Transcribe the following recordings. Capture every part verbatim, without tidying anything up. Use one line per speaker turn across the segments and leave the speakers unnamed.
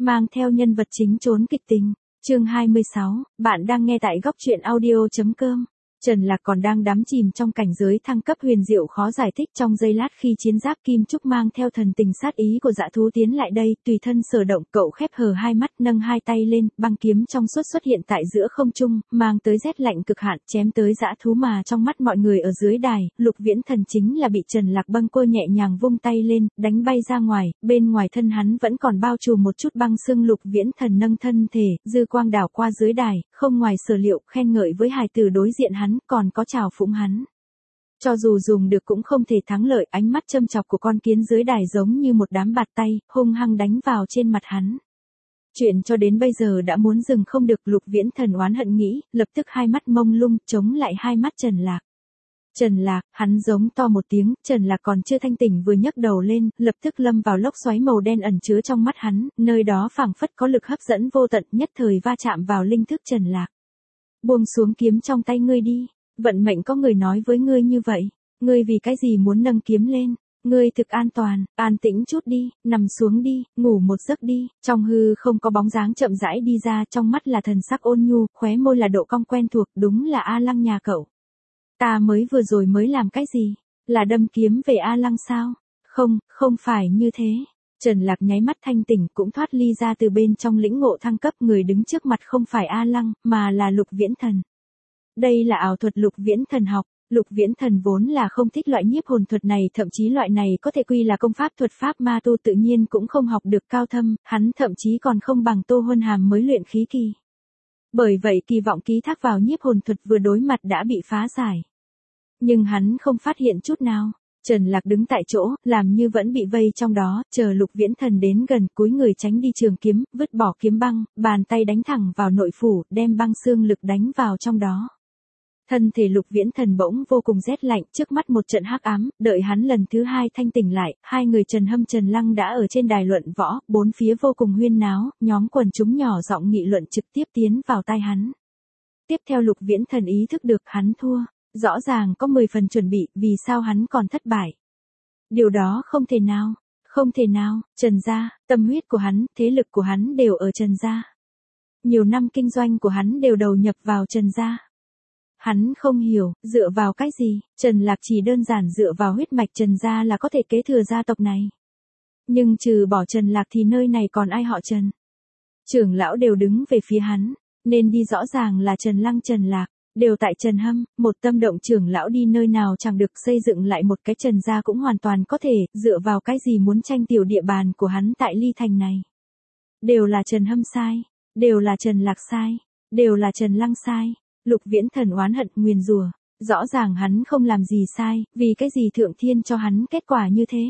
mang theo nhân vật chính trốn kịch tình. Chương hai mươi sáu, bạn đang nghe tại góc truyện audio chấm com. Trần Lạc còn đang đắm chìm trong cảnh giới thăng cấp huyền diệu khó giải thích trong giây lát khi chiến giáp kim trúc mang theo thần tình sát ý của dã thú tiến lại đây, tùy thân sở động, cậu khép hờ hai mắt, nâng hai tay lên, băng kiếm trong suốt xuất hiện tại giữa không trung, mang tới rét lạnh cực hạn, chém tới dã thú mà trong mắt mọi người ở dưới đài, Lục Viễn Thần chính là bị Trần Lạc bâng cô nhẹ nhàng vung tay lên, đánh bay ra ngoài, bên ngoài thân hắn vẫn còn bao trùm một chút băng xương. Lục Viễn Thần nâng thân thể, dư quang đảo qua dưới đài, không ngoài sở liệu, khen ngợi với hài tử đối diện hắn, còn có chào phúng hắn. Cho dù dùng được cũng không thể thắng lợi, ánh mắt châm chọc của con kiến dưới đài giống như một đám bạt tay, hung hăng đánh vào trên mặt hắn. Chuyện cho đến bây giờ đã muốn dừng không được, Lục Viễn Thần oán hận nghĩ, lập tức hai mắt mông lung, chống lại hai mắt Trần Lạc. Trần Lạc, hắn giống to một tiếng, Trần Lạc còn chưa thanh tỉnh vừa nhấc đầu lên, lập tức lâm vào lốc xoáy màu đen ẩn chứa trong mắt hắn, nơi đó phảng phất có lực hấp dẫn vô tận, nhất thời va chạm vào linh thức Trần Lạc. Buông xuống kiếm trong tay ngươi đi. Vận mệnh có người nói với ngươi như vậy, ngươi vì cái gì muốn nâng kiếm lên, ngươi thực an toàn, an tĩnh chút đi, nằm xuống đi, ngủ một giấc đi. Trong hư không có bóng dáng chậm rãi đi ra, trong mắt là thần sắc ôn nhu, khóe môi là độ cong quen thuộc, đúng là A Lăng nhà cậu. Ta mới vừa rồi mới làm cái gì, là đâm kiếm về A Lăng sao? Không, không phải như thế. Trần Lạc nháy mắt thanh tỉnh, cũng thoát ly ra từ bên trong lĩnh ngộ thăng cấp, người đứng trước mặt không phải A Lăng, mà là Lục Viễn Thần. Đây là ảo thuật Lục Viễn Thần học. Lục Viễn Thần vốn là không thích loại nhiếp hồn thuật này, thậm chí loại này có thể quy là công pháp thuật pháp ma tu, tự nhiên cũng không học được cao thâm, hắn thậm chí còn không bằng Tô Huân Hàm mới luyện khí kỳ. Bởi vậy kỳ vọng ký thác vào nhiếp hồn thuật vừa đối mặt đã bị phá giải. Nhưng hắn không phát hiện chút nào. Trần Lạc đứng tại chỗ, làm như vẫn bị vây trong đó, chờ Lục Viễn Thần đến gần, cúi người tránh đi trường kiếm, vứt bỏ kiếm băng, bàn tay đánh thẳng vào nội phủ, đem băng xương lực đánh vào trong đó. Thân thể Lục Viễn Thần bỗng vô cùng rét lạnh, trước mắt một trận hắc ám, đợi hắn lần thứ hai thanh tỉnh lại, hai người Trần Hâm Trần Lăng đã ở trên đài luận võ, bốn phía vô cùng huyên náo, nhóm quần chúng nhỏ giọng nghị luận trực tiếp tiến vào tai hắn. Tiếp theo Lục Viễn Thần ý thức được hắn thua, rõ ràng có mười phần chuẩn bị, vì sao hắn còn thất bại? Điều đó không thể nào, không thể nào, Trần gia, tâm huyết của hắn, thế lực của hắn đều ở Trần gia. Nhiều năm kinh doanh của hắn đều đầu nhập vào Trần gia. Hắn không hiểu, dựa vào cái gì, Trần Lạc chỉ đơn giản dựa vào huyết mạch Trần gia là có thể kế thừa gia tộc này. Nhưng trừ bỏ Trần Lạc thì nơi này còn ai họ Trần? Trưởng lão đều đứng về phía hắn, nên đi rõ ràng là Trần Lăng Trần Lạc, đều tại Trần Hâm, một tâm động trưởng lão đi nơi nào chẳng được, xây dựng lại một cái Trần gia cũng hoàn toàn có thể, dựa vào cái gì muốn tranh tiểu địa bàn của hắn tại Ly Thành này. Đều là Trần Hâm sai, đều là Trần Lạc sai, đều là Trần Lăng sai. Lục Viễn Thần oán hận nguyền rủa, rõ ràng hắn không làm gì sai, vì cái gì thượng thiên cho hắn kết quả như thế.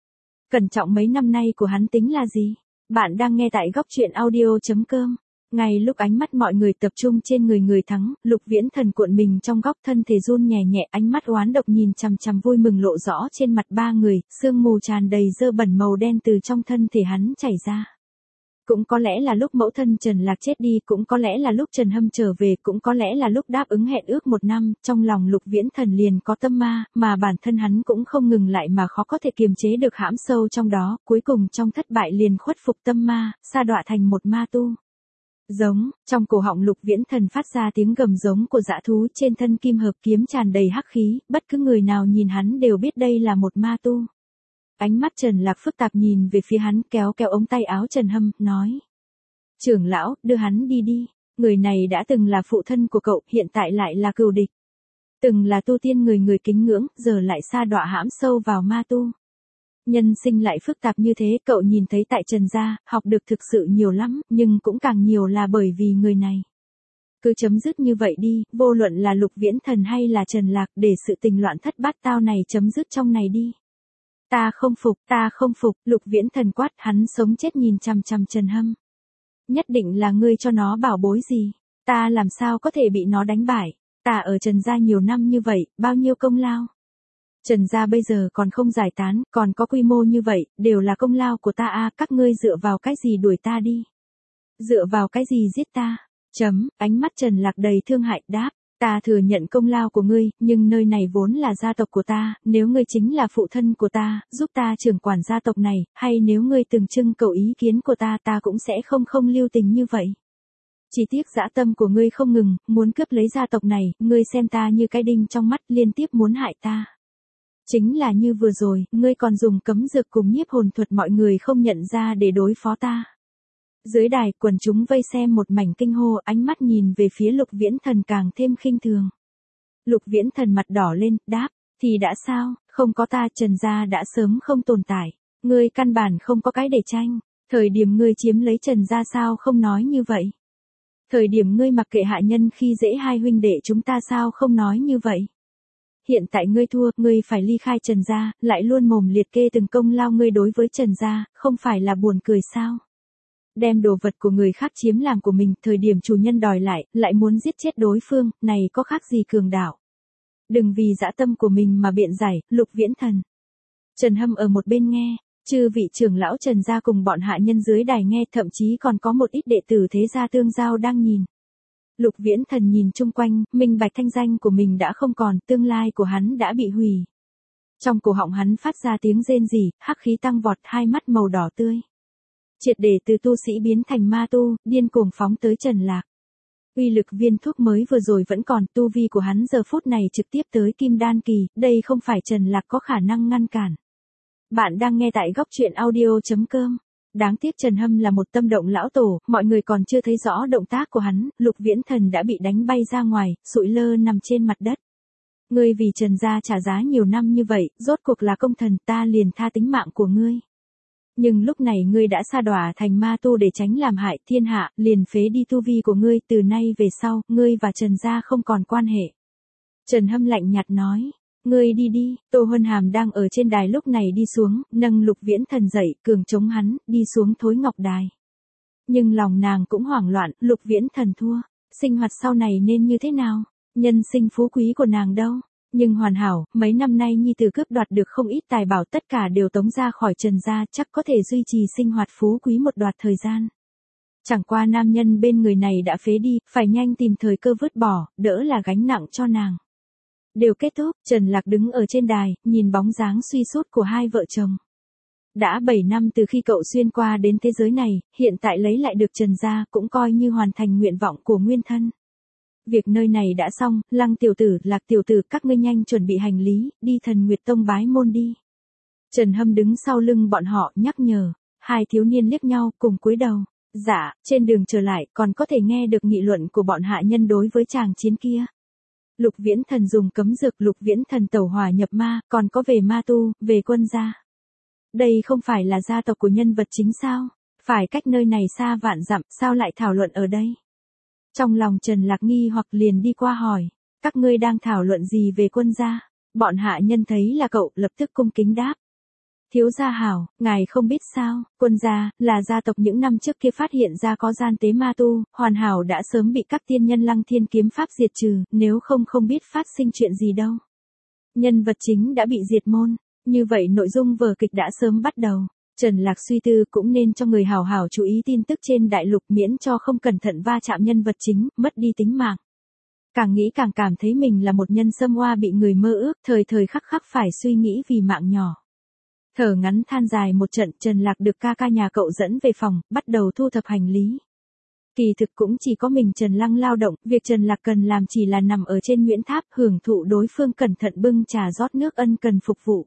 Cẩn trọng mấy năm nay của hắn tính là gì? Bạn đang nghe tại góc truyện audio chấm com. Ngay lúc ánh mắt mọi người tập trung trên người người thắng, Lục Viễn Thần cuộn mình trong góc, thân thể run nhẹ nhẹ, ánh mắt oán độc nhìn chằm chằm vui mừng lộ rõ trên mặt ba người, sương mù tràn đầy dơ bẩn màu đen từ trong thân thể hắn chảy ra. Cũng có lẽ là lúc mẫu thân Trần Lạc chết đi, cũng có lẽ là lúc Trần Hâm trở về, cũng có lẽ là lúc đáp ứng hẹn ước một năm, trong lòng Lục Viễn Thần liền có tâm ma, mà bản thân hắn cũng không ngừng lại mà khó có thể kiềm chế được, hãm sâu trong đó, cuối cùng trong thất bại liền khuất phục tâm ma, sa đọa thành một ma tu. Giống, trong cổ họng Lục Viễn Thần phát ra tiếng gầm giống của dã thú, trên thân kim hợp kiếm tràn đầy hắc khí, bất cứ người nào nhìn hắn đều biết đây là một ma tu. Ánh mắt Trần Lạc phức tạp nhìn về phía hắn, kéo kéo ống tay áo Trần Hâm, nói. Trưởng lão, đưa hắn đi đi, người này đã từng là phụ thân của cậu, hiện tại lại là cừu địch. Từng là tu tiên người người kính ngưỡng, giờ lại sa đọa hãm sâu vào ma tu. Nhân sinh lại phức tạp như thế, cậu nhìn thấy tại Trần gia, học được thực sự nhiều lắm, nhưng cũng càng nhiều là bởi vì người này. Cứ chấm dứt như vậy đi, vô luận là Lục Viễn Thần hay là Trần Lạc, để sự tình loạn thất bát tao này chấm dứt trong này đi. Ta không phục, ta không phục, Lục Viễn Thần quát, hắn sống chết nhìn chằm chằm Trần Hâm. Nhất định là ngươi cho nó bảo bối gì, ta làm sao có thể bị nó đánh bại, ta ở Trần gia nhiều năm như vậy, bao nhiêu công lao. Trần gia bây giờ còn không giải tán, còn có quy mô như vậy, đều là công lao của ta a, các ngươi dựa vào cái gì đuổi ta đi? Dựa vào cái gì giết ta? Chấm, ánh mắt Trần Lạc đầy thương hại đáp, Ta thừa nhận công lao của ngươi, nhưng nơi này vốn là gia tộc của ta, nếu ngươi chính là phụ thân của ta, giúp ta trưởng quản gia tộc này, hay nếu ngươi từng trưng cầu ý kiến của ta, ta cũng sẽ không không lưu tình như vậy. Chỉ tiếc dã tâm của ngươi không ngừng, muốn cướp lấy gia tộc này, ngươi xem ta như cái đinh trong mắt, liên tiếp muốn hại ta. Chính là như vừa rồi, ngươi còn dùng cấm dược cùng nhiếp hồn thuật mọi người không nhận ra để đối phó ta. Dưới đài, quần chúng vây xem một mảnh kinh hô, ánh mắt nhìn về phía Lục Viễn Thần càng thêm khinh thường. Lục Viễn Thần mặt đỏ lên, đáp, thì đã sao, không có ta Trần gia đã sớm không tồn tại, ngươi căn bản không có cái để tranh, thời điểm ngươi chiếm lấy Trần gia sao không nói như vậy. Thời điểm ngươi mặc kệ hạ nhân khi dễ hai huynh đệ chúng ta sao không nói như vậy. Hiện tại ngươi thua, ngươi phải ly khai Trần gia, lại luôn mồm liệt kê từng công lao ngươi đối với Trần gia, không phải là buồn cười sao. Đem đồ vật của người khác chiếm làm của mình, thời điểm chủ nhân đòi lại, lại muốn giết chết đối phương, này có khác gì cường đạo. Đừng vì dã tâm của mình mà biện giải, Lục Viễn Thần. Trần Hâm ở một bên nghe, chư vị trưởng lão Trần gia cùng bọn hạ nhân dưới đài nghe, thậm chí còn có một ít đệ tử thế gia tương giao đang nhìn. Lục Viễn Thần nhìn chung quanh, minh bạch thanh danh của mình đã không còn, tương lai của hắn đã bị hủy. Trong cổ họng hắn phát ra tiếng rên rỉ, hắc khí tăng vọt, hai mắt màu đỏ tươi. Triệt để từ tu sĩ biến thành ma tu, điên cuồng phóng tới Trần Lạc. Uy lực viên thuốc mới vừa rồi vẫn còn, tu vi của hắn giờ phút này trực tiếp tới kim đan kỳ, đây không phải Trần Lạc có khả năng ngăn cản. Bạn đang nghe tại góc truyện audio chấm com. Đáng tiếc Trần Hâm là một tâm động lão tổ, mọi người còn chưa thấy rõ động tác của hắn, Lục Viễn Thần đã bị đánh bay ra ngoài, sụi lơ nằm trên mặt đất. Ngươi vì Trần gia trả giá nhiều năm như vậy, rốt cuộc là công thần, ta liền tha tính mạng của ngươi. Nhưng lúc này ngươi đã sa đọa thành ma tu để tránh làm hại thiên hạ, liền phế đi tu vi của ngươi, từ nay về sau, ngươi và Trần gia không còn quan hệ. Trần Hâm lạnh nhạt nói, ngươi đi đi, Tô Huân Hàm đang ở trên đài lúc này đi xuống, nâng Lục Viễn Thần dậy, cường chống hắn, đi xuống Thối Ngọc Đài. Nhưng lòng nàng cũng hoảng loạn, Lục Viễn Thần thua, sinh hoạt sau này nên như thế nào, nhân sinh phú quý của nàng đâu. Nhưng hoàn hảo, mấy năm nay nhi tử cướp đoạt được không ít tài bảo, tất cả đều tống ra khỏi Trần gia, chắc có thể duy trì sinh hoạt phú quý một đoạn thời gian. Chẳng qua nam nhân bên người này đã phế đi, phải nhanh tìm thời cơ vứt bỏ, đỡ là gánh nặng cho nàng. Đều kết thúc, Trần Lạc đứng ở trên đài, nhìn bóng dáng suy sút của hai vợ chồng. Đã bảy năm từ khi cậu xuyên qua đến thế giới này, hiện tại lấy lại được Trần gia cũng coi như hoàn thành nguyện vọng của nguyên thân. Việc nơi này đã xong, Lăng tiểu tử, Lạc tiểu tử, các ngươi nhanh chuẩn bị hành lý, đi Thần Nguyệt Tông bái môn đi. Trần Hâm đứng sau lưng bọn họ, nhắc nhở, hai thiếu niên liếc nhau, cùng cúi đầu. Dạ, trên đường trở lại, còn có thể nghe được nghị luận của bọn hạ nhân đối với chàng chiến kia. Lục Viễn Thần dùng cấm dược, Lục Viễn Thần tẩu hỏa nhập ma, còn có về ma tu, về quân gia. Đây không phải là gia tộc của nhân vật chính sao? Phải cách nơi này xa vạn dặm, sao lại thảo luận ở đây? Trong lòng Trần Lạc nghi hoặc liền đi qua hỏi, các ngươi đang thảo luận gì về quân gia? Bọn hạ nhân thấy là cậu, lập tức cung kính đáp. Thiếu gia hảo, ngài không biết sao, quân gia, là gia tộc những năm trước kia phát hiện ra có gian tế ma tu, hoàn hảo đã sớm bị các tiên nhân Lăng Thiên kiếm pháp diệt trừ, nếu không không biết phát sinh chuyện gì đâu. Nhân vật chính đã bị diệt môn, như vậy nội dung vở kịch đã sớm bắt đầu. Trần Lạc suy tư cũng nên cho người hào hào chú ý tin tức trên đại lục, miễn cho không cẩn thận va chạm nhân vật chính, mất đi tính mạng. Càng nghĩ càng cảm thấy mình là một nhân xâm oa bị người mơ ước, thời thời khắc khắc phải suy nghĩ vì mạng nhỏ. Thở ngắn than dài một trận, Trần Lạc được ca ca nhà cậu dẫn về phòng, bắt đầu thu thập hành lý. Kỳ thực cũng chỉ có mình Trần Lăng lao động, việc Trần Lạc cần làm chỉ là nằm ở trên Nguyễn Tháp, hưởng thụ đối phương cẩn thận bưng trà rót nước ân cần phục vụ.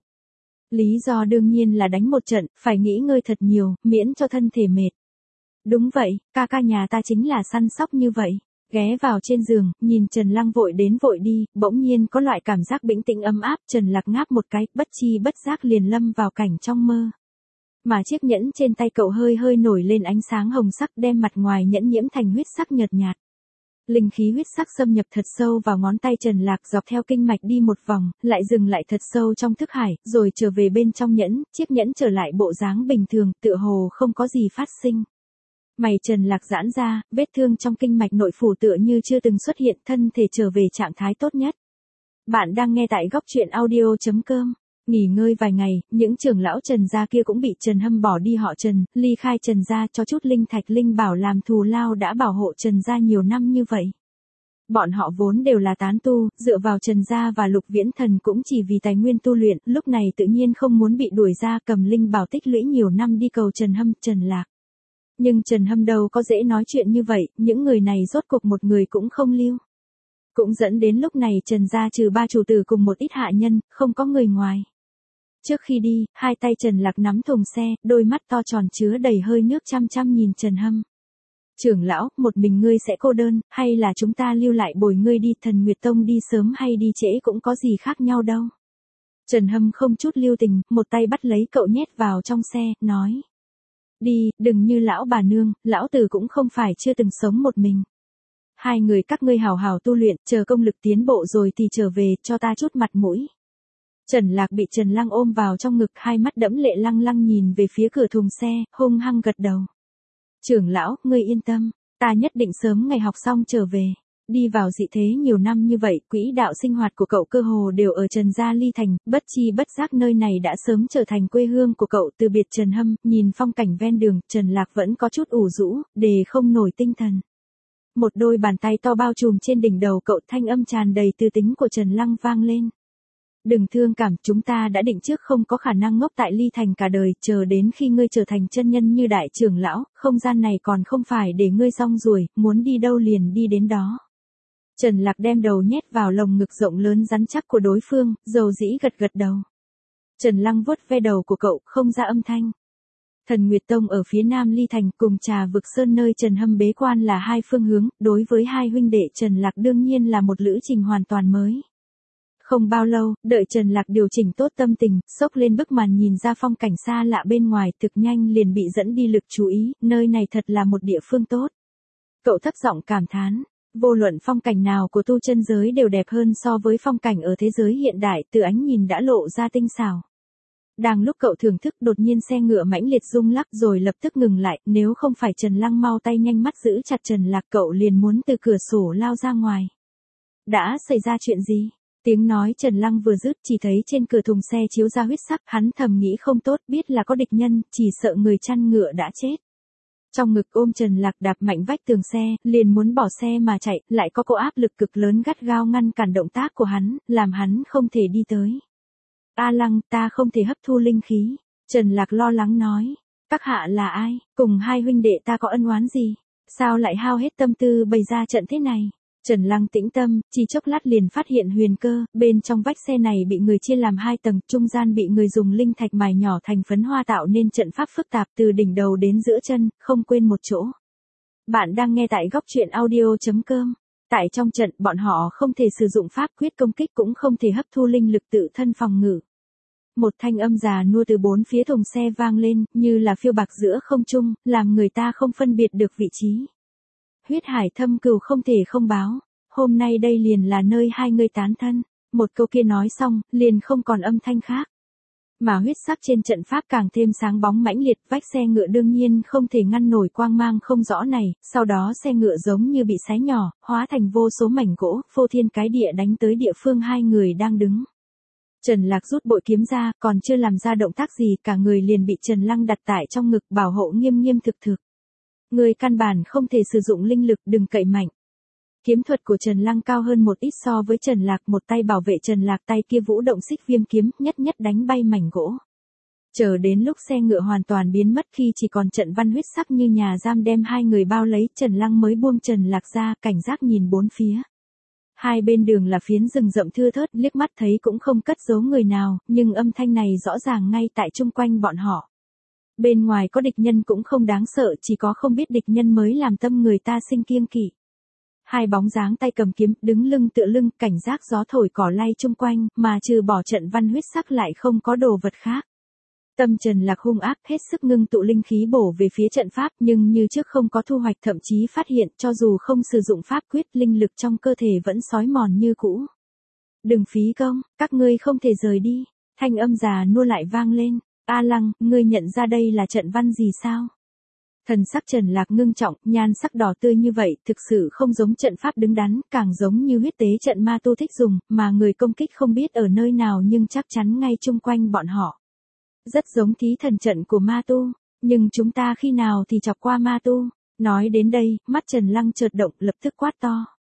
Lý do đương nhiên là đánh một trận, phải nghỉ ngơi thật nhiều, miễn cho thân thể mệt. Đúng vậy, ca ca nhà ta chính là săn sóc như vậy. Ghé vào trên giường, nhìn Trần Lăng vội đến vội đi, bỗng nhiên có loại cảm giác bĩnh tĩnh ấm áp, Trần Lạc ngáp một cái, bất chi bất giác liền lâm vào cảnh trong mơ. Mà chiếc nhẫn trên tay cậu hơi hơi nổi lên ánh sáng hồng sắc, đem mặt ngoài nhẫn nhiễm thành huyết sắc nhợt nhạt. Linh khí huyết sắc xâm nhập thật sâu vào ngón tay Trần Lạc, dọc theo kinh mạch đi một vòng, lại dừng lại thật sâu trong thức hải, rồi trở về bên trong nhẫn, chiếc nhẫn trở lại bộ dáng bình thường, tựa hồ không có gì phát sinh. Mày Trần Lạc giãn ra, vết thương trong kinh mạch nội phủ tựa như chưa từng xuất hiện, thân thể trở về trạng thái tốt nhất. Bạn đang nghe tại góc truyện audio chấm com. Nghỉ ngơi vài ngày, những trưởng lão Trần gia kia cũng bị Trần Hâm bỏ đi họ Trần, ly khai Trần gia cho chút linh thạch linh bảo làm thù lao đã bảo hộ Trần gia nhiều năm như vậy. Bọn họ vốn đều là tán tu, dựa vào Trần Gia và Lục Viễn Thần cũng chỉ vì tài nguyên tu luyện, lúc này tự nhiên không muốn bị đuổi ra, cầm linh bảo tích lũy nhiều năm đi cầu Trần Hâm, Trần Lạc. Nhưng Trần Hâm đâu có dễ nói chuyện như vậy, những người này rốt cuộc một người cũng không lưu. Cũng dẫn đến lúc này Trần Gia trừ ba chủ tử cùng một ít hạ nhân, không có người ngoài. Trước khi đi, hai tay Trần Lạc nắm thùng xe, đôi mắt to tròn chứa đầy hơi nước chăm chăm nhìn Trần Hâm. Trưởng lão, một mình ngươi sẽ cô đơn, hay là chúng ta lưu lại bồi ngươi đi, Thần Nguyệt Tông đi sớm hay đi trễ cũng có gì khác nhau đâu. Trần Hâm không chút lưu tình, một tay bắt lấy cậu nhét vào trong xe, nói. Đi, đừng như lão bà nương, lão tử cũng không phải chưa từng sống một mình. Hai người các ngươi hào hào tu luyện, chờ công lực tiến bộ rồi thì trở về, cho ta chút mặt mũi. Trần Lạc bị Trần Lăng ôm vào trong ngực, hai mắt đẫm lệ lăng lăng nhìn về phía cửa thùng xe, hung hăng gật đầu. Trưởng lão, ngươi yên tâm, ta nhất định sớm ngày học xong trở về. Đi vào dị thế nhiều năm như vậy, quỹ đạo sinh hoạt của cậu cơ hồ đều ở Trần Gia Ly Thành, bất chi bất giác nơi này đã sớm trở thành quê hương của cậu. Từ biệt Trần Hâm, nhìn phong cảnh ven đường, Trần Lạc vẫn có chút ủ rũ, để không nổi tinh thần. Một đôi bàn tay to bao trùm trên đỉnh đầu cậu, thanh âm tràn đầy tư tính của Trần Lăng vang lên. Đừng thương cảm, chúng ta đã định trước không có khả năng ngốc tại Ly Thành cả đời, chờ đến khi ngươi trở thành chân nhân như đại trưởng lão, không gian này còn không phải để ngươi rong ruổi, muốn đi đâu liền đi đến đó. Trần Lạc đem đầu nhét vào lồng ngực rộng lớn rắn chắc của đối phương, dầu dĩ gật gật đầu. Trần Lăng vuốt ve đầu của cậu, không ra âm thanh. Thần Nguyệt Tông ở phía nam Ly Thành cùng Trà Vực Sơn nơi Trần Hâm bế quan là hai phương hướng, đối với hai huynh đệ Trần Lạc đương nhiên là một lữ trình hoàn toàn mới. Không bao lâu, đợi Trần Lạc điều chỉnh tốt tâm tình, xốc lên bức màn nhìn ra phong cảnh xa lạ bên ngoài, thực nhanh liền bị dẫn đi lực chú ý, nơi này thật là một địa phương tốt. Cậu thấp giọng cảm thán, vô luận phong cảnh nào của tu chân giới đều đẹp hơn so với phong cảnh ở thế giới hiện đại, từ ánh nhìn đã lộ ra tinh xảo. Đang lúc cậu thưởng thức, đột nhiên xe ngựa mãnh liệt rung lắc rồi lập tức ngừng lại, nếu không phải Trần Lăng mau tay nhanh mắt giữ chặt Trần Lạc, cậu liền muốn từ cửa sổ lao ra ngoài. Đã xảy ra chuyện gì? Tiếng nói Trần Lăng vừa dứt, chỉ thấy trên cửa thùng xe chiếu ra huyết sắc, hắn thầm nghĩ không tốt, biết là có địch nhân, chỉ sợ người chăn ngựa đã chết. Trong ngực ôm Trần Lạc đạp mạnh vách tường xe, liền muốn bỏ xe mà chạy, lại có cỗ áp lực cực lớn gắt gao ngăn cản động tác của hắn, làm hắn không thể đi tới. A Lăng, ta không thể hấp thu linh khí. Trần Lạc lo lắng nói. Các hạ là ai? Cùng hai huynh đệ ta có ân oán gì? Sao lại hao hết tâm tư bày ra trận thế này? Trần Lăng tĩnh tâm, chỉ chốc lát liền phát hiện huyền cơ, bên trong vách xe này bị người chia làm hai tầng, trung gian bị người dùng linh thạch mài nhỏ thành phấn hoa tạo nên trận pháp phức tạp từ đỉnh đầu đến giữa chân, không quên một chỗ. Bạn đang nghe tại góc truyện audio chấm com. Tại trong trận, bọn họ không thể sử dụng pháp quyết công kích cũng không thể hấp thu linh lực tự thân phòng ngự. Một thanh âm già nua từ bốn phía thùng xe vang lên, như là phiêu bạc giữa không trung, làm người ta không phân biệt được vị trí. Huyết hải thâm cừu không thể không báo, hôm nay đây liền là nơi hai người tán thân. Một câu kia nói xong, liền không còn âm thanh khác. Mà huyết sắc trên trận pháp càng thêm sáng bóng mãnh liệt, vách xe ngựa đương nhiên không thể ngăn nổi quang mang không rõ này, sau đó xe ngựa giống như bị xé nhỏ, hóa thành vô số mảnh gỗ, phô thiên cái địa đánh tới địa phương hai người đang đứng. Trần Lạc rút bội kiếm ra, còn chưa làm ra động tác gì, cả người liền bị Trần Lăng đặt tại trong ngực, bảo hộ nghiêm nghiêm thực thực. Người căn bản không thể sử dụng linh lực, đừng cậy mạnh. Kiếm thuật của Trần Lăng cao hơn một ít so với Trần Lạc, một tay bảo vệ Trần Lạc, tay kia vũ động xích viêm kiếm, nhất nhất đánh bay mảnh gỗ. Chờ đến lúc xe ngựa hoàn toàn biến mất, khi chỉ còn trận văn huyết sắc như nhà giam đem hai người bao lấy, Trần Lăng mới buông Trần Lạc ra, cảnh giác nhìn bốn phía. Hai bên đường là phiến rừng rậm thưa thớt, liếc mắt thấy cũng không cất giấu người nào, nhưng âm thanh này rõ ràng ngay tại chung quanh bọn họ. Bên ngoài có địch nhân cũng không đáng sợ, chỉ có không biết địch nhân mới làm tâm người ta sinh kiêng kỵ. Hai bóng dáng tay cầm kiếm, đứng lưng tựa lưng, cảnh giác gió thổi cỏ lay chung quanh, mà trừ bỏ trận văn huyết sắc lại không có đồ vật khác. Tâm Trần Lạc hung ác, hết sức ngưng tụ linh khí bổ về phía trận pháp, nhưng như trước không có thu hoạch, thậm chí phát hiện cho dù không sử dụng pháp quyết, linh lực trong cơ thể vẫn xói mòn như cũ. Đừng phí công, các ngươi không thể rời đi. Thanh âm già nua lại vang lên. A Lăng, ngươi nhận ra đây là trận văn gì sao? Thần sắc Trần Lạc ngưng trọng, nhan sắc đỏ tươi như vậy, thực sự không giống trận pháp đứng đắn, càng giống như huyết tế trận ma tu thích dùng, mà người công kích không biết ở nơi nào nhưng chắc chắn ngay chung quanh bọn họ. Rất giống thí thần trận của ma tu, nhưng chúng ta khi nào thì chọc qua ma tu? Nói đến đây, mắt Trần Lăng chợt động, lập tức quát to.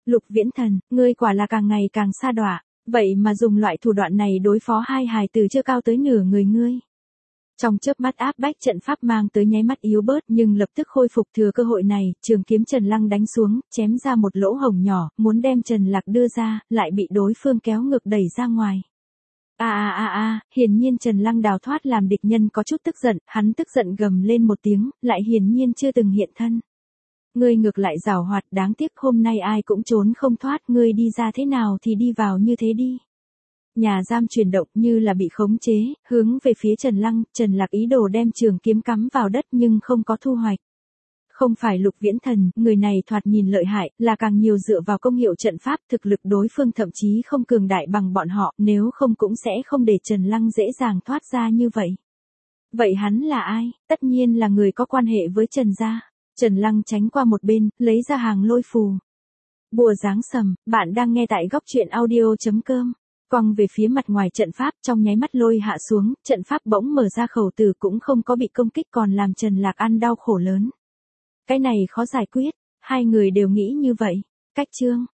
Lục Viễn Thần, ngươi quả là càng ngày càng sa đọa, vậy mà dùng loại thủ đoạn này đối phó hai hài tử chưa cao tới nửa người ngươi. Trong chớp mắt áp bách trận pháp mang tới nháy mắt yếu bớt nhưng lập tức khôi phục thừa cơ hội này, trường kiếm Trần Lăng đánh xuống, chém ra một lỗ hổng nhỏ, muốn đem Trần Lạc đưa ra, lại bị đối phương kéo ngược đẩy ra ngoài. A a a a, hiển nhiên Trần Lăng đào thoát làm địch nhân có chút tức giận, hắn tức giận gầm lên một tiếng, lại hiển nhiên chưa từng hiện thân. Ngươi ngược lại giàu hoạt, đáng tiếc hôm nay ai cũng trốn không thoát, ngươi đi ra thế nào thì đi vào như thế đi. Nhà giam chuyển động như là bị khống chế, hướng về phía Trần Lăng, Trần Lạc ý đồ đem trường kiếm cắm vào đất nhưng không có thu hoạch. Không phải Lục Viễn Thần, người này thoạt nhìn lợi hại, là càng nhiều dựa vào công hiệu trận pháp, thực lực đối phương thậm chí không cường đại bằng bọn họ, nếu không cũng sẽ không để Trần Lăng dễ dàng thoát ra như vậy. Vậy hắn là ai? Tất nhiên là người có quan hệ với Trần gia. Trần Lăng tránh qua một bên, lấy ra hàng lôi phù. Bùa giáng sầm, bạn đang nghe tại góc truyện audio chấm com. Quăng về phía mặt ngoài trận pháp, trong nháy mắt lôi hạ xuống, trận pháp bỗng mở ra, khẩu tử cũng không có bị công kích còn làm Trần Lạc ăn đau khổ lớn. Cái này khó giải quyết, hai người đều nghĩ như vậy. Cách chương,